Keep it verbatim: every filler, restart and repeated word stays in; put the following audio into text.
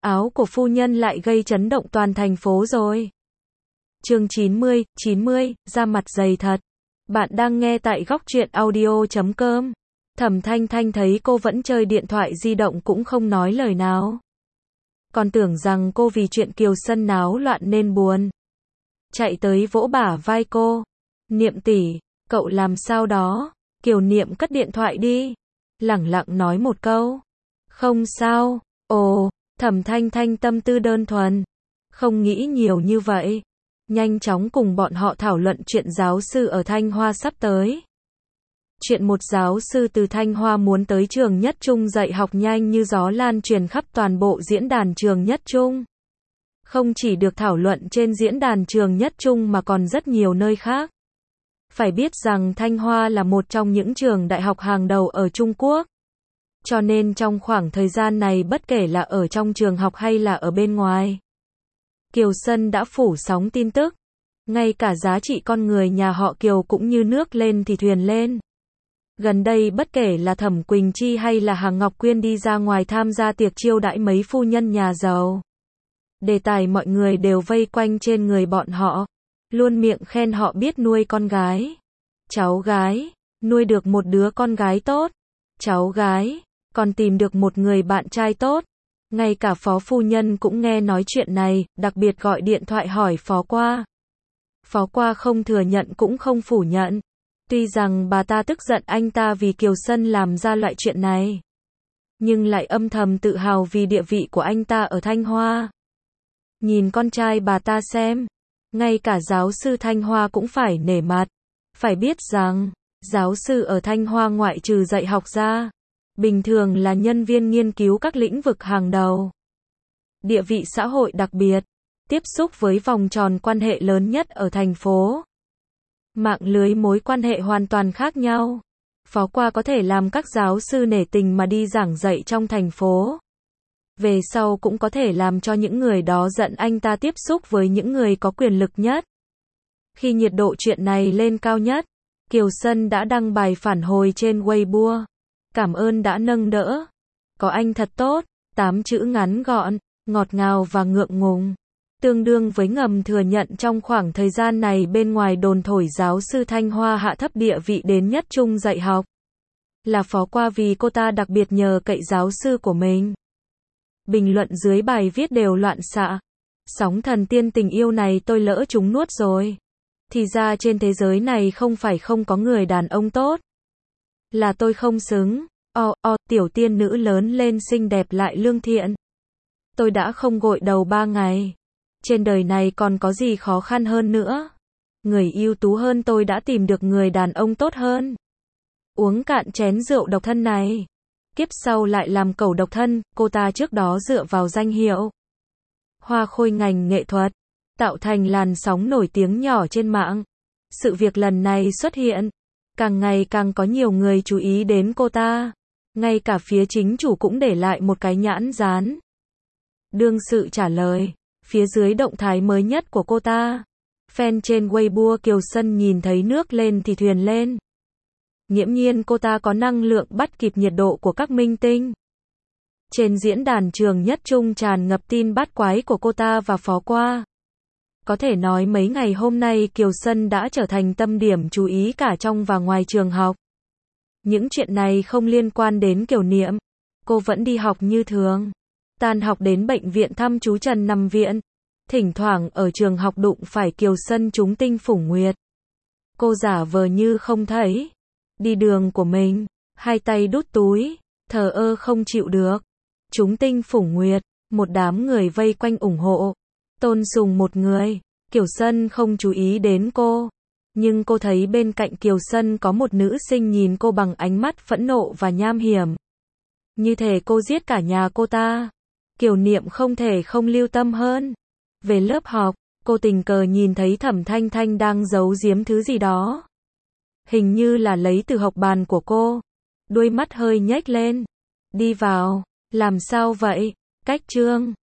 áo của phu nhân lại gây chấn động toàn thành phố rồi. Chương chín mươi, chín mươi, da mặt dày thật. Bạn đang nghe tại góc truyện audio chấm com. Thẩm Thanh Thanh thấy cô vẫn chơi điện thoại di động cũng không nói lời nào. Còn tưởng rằng cô vì chuyện Kiều Sân náo loạn nên buồn. Chạy tới vỗ bả vai cô. Niệm tỷ, cậu làm sao đó? Kiều Niệm cất điện thoại đi. Lẳng lặng nói một câu. Không sao. Ồ, Thẩm Thanh Thanh tâm tư đơn thuần. Không nghĩ nhiều như vậy. Nhanh chóng cùng bọn họ thảo luận chuyện giáo sư ở Thanh Hoa sắp tới. Chuyện một giáo sư từ Thanh Hoa muốn tới trường Nhất Trung dạy học nhanh như gió lan truyền khắp toàn bộ diễn đàn trường Nhất Trung. Không chỉ được thảo luận trên diễn đàn trường Nhất Trung mà còn rất nhiều nơi khác. Phải biết rằng Thanh Hoa là một trong những trường đại học hàng đầu ở Trung Quốc. Cho nên trong khoảng thời gian này bất kể là ở trong trường học hay là ở bên ngoài, Kiều Sân đã phủ sóng tin tức. Ngay cả giá trị con người nhà họ Kiều cũng như nước lên thì thuyền lên. Gần đây bất kể là Thẩm Quỳnh Chi hay là Hằng Ngọc Quyên đi ra ngoài tham gia tiệc chiêu đãi mấy phu nhân nhà giàu. Đề tài mọi người đều vây quanh trên người bọn họ. Luôn miệng khen họ biết nuôi con gái. Cháu gái, nuôi được một đứa con gái tốt. Cháu gái, còn tìm được một người bạn trai tốt. Ngay cả phó phu nhân cũng nghe nói chuyện này, đặc biệt gọi điện thoại hỏi phó qua. Phó qua không thừa nhận cũng không phủ nhận. Tuy rằng bà ta tức giận anh ta vì Kiều Sân làm ra loại chuyện này, nhưng lại âm thầm tự hào vì địa vị của anh ta ở Thanh Hoa. Nhìn con trai bà ta xem, ngay cả giáo sư Thanh Hoa cũng phải nể mặt. Phải biết rằng, giáo sư ở Thanh Hoa ngoại trừ dạy học ra, bình thường là nhân viên nghiên cứu các lĩnh vực hàng đầu. Địa vị xã hội đặc biệt, tiếp xúc với vòng tròn quan hệ lớn nhất ở thành phố. Mạng lưới mối quan hệ hoàn toàn khác nhau. Phó qua có thể làm các giáo sư nể tình mà đi giảng dạy trong thành phố. Về sau cũng có thể làm cho những người đó giận anh ta tiếp xúc với những người có quyền lực nhất. Khi nhiệt độ chuyện này lên cao nhất, Kiều Sân đã đăng bài phản hồi trên Weibo. Cảm ơn đã nâng đỡ. Có anh thật tốt. Tám chữ ngắn gọn, ngọt ngào và ngượng ngùng. Tương đương với ngầm thừa nhận trong khoảng thời gian này bên ngoài đồn thổi giáo sư Thanh Hoa hạ thấp địa vị đến Nhất Trung dạy học. Là phó qua vì cô ta đặc biệt nhờ cậy giáo sư của mình. Bình luận dưới bài viết đều loạn xạ. Sóng thần tiên tình yêu này tôi lỡ trúng nuốt rồi. Thì ra trên thế giới này không phải không có người đàn ông tốt. Là tôi không xứng. O, o, tiểu tiên nữ lớn lên xinh đẹp lại lương thiện. Tôi đã không gội đầu ba ngày. Trên đời này còn có gì khó khăn hơn nữa. Người ưu tú hơn tôi đã tìm được người đàn ông tốt hơn. Uống cạn chén rượu độc thân này. Kiếp sau lại làm cẩu độc thân, cô ta trước đó dựa vào danh hiệu hoa khôi ngành nghệ thuật, tạo thành làn sóng nổi tiếng nhỏ trên mạng. Sự việc lần này xuất hiện, càng ngày càng có nhiều người chú ý đến cô ta. Ngay cả phía chính chủ cũng để lại một cái nhãn dán. Đương sự trả lời, phía dưới động thái mới nhất của cô ta. Fan trên Weibo Kiều Sân nhìn thấy nước lên thì thuyền lên. Nghiễm nhiên cô ta có năng lượng bắt kịp nhiệt độ của các minh tinh. Trên diễn đàn trường Nhất Trung tràn ngập tin bắt quái của cô ta và phó qua. Có thể nói mấy ngày hôm nay Kiều Sân đã trở thành tâm điểm chú ý cả trong và ngoài trường học. Những chuyện này không liên quan đến Kiều Niệm. Cô vẫn đi học như thường. Tan học đến bệnh viện thăm chú Trần nằm viện. Thỉnh thoảng ở trường học đụng phải Kiều Sân trúng tinh phủng nguyệt. Cô giả vờ như không thấy. Đi đường của mình, hai tay đút túi, thờ ơ không chịu được. Trúng tinh phủng nguyệt, một đám người vây quanh ủng hộ. Tôn sùng một người. Kiều Sân không chú ý đến cô. Nhưng cô thấy bên cạnh Kiều Sân có một nữ sinh nhìn cô bằng ánh mắt phẫn nộ và nham hiểm. Như thể cô giết cả nhà cô ta. Kiều Niệm không thể không lưu tâm hơn. Về lớp học, cô tình cờ nhìn thấy Thẩm Thanh Thanh đang giấu giếm thứ gì đó. Hình như là lấy từ học bàn của cô. Đuôi mắt hơi nhếch lên. Đi vào. Làm sao vậy? Cách chương.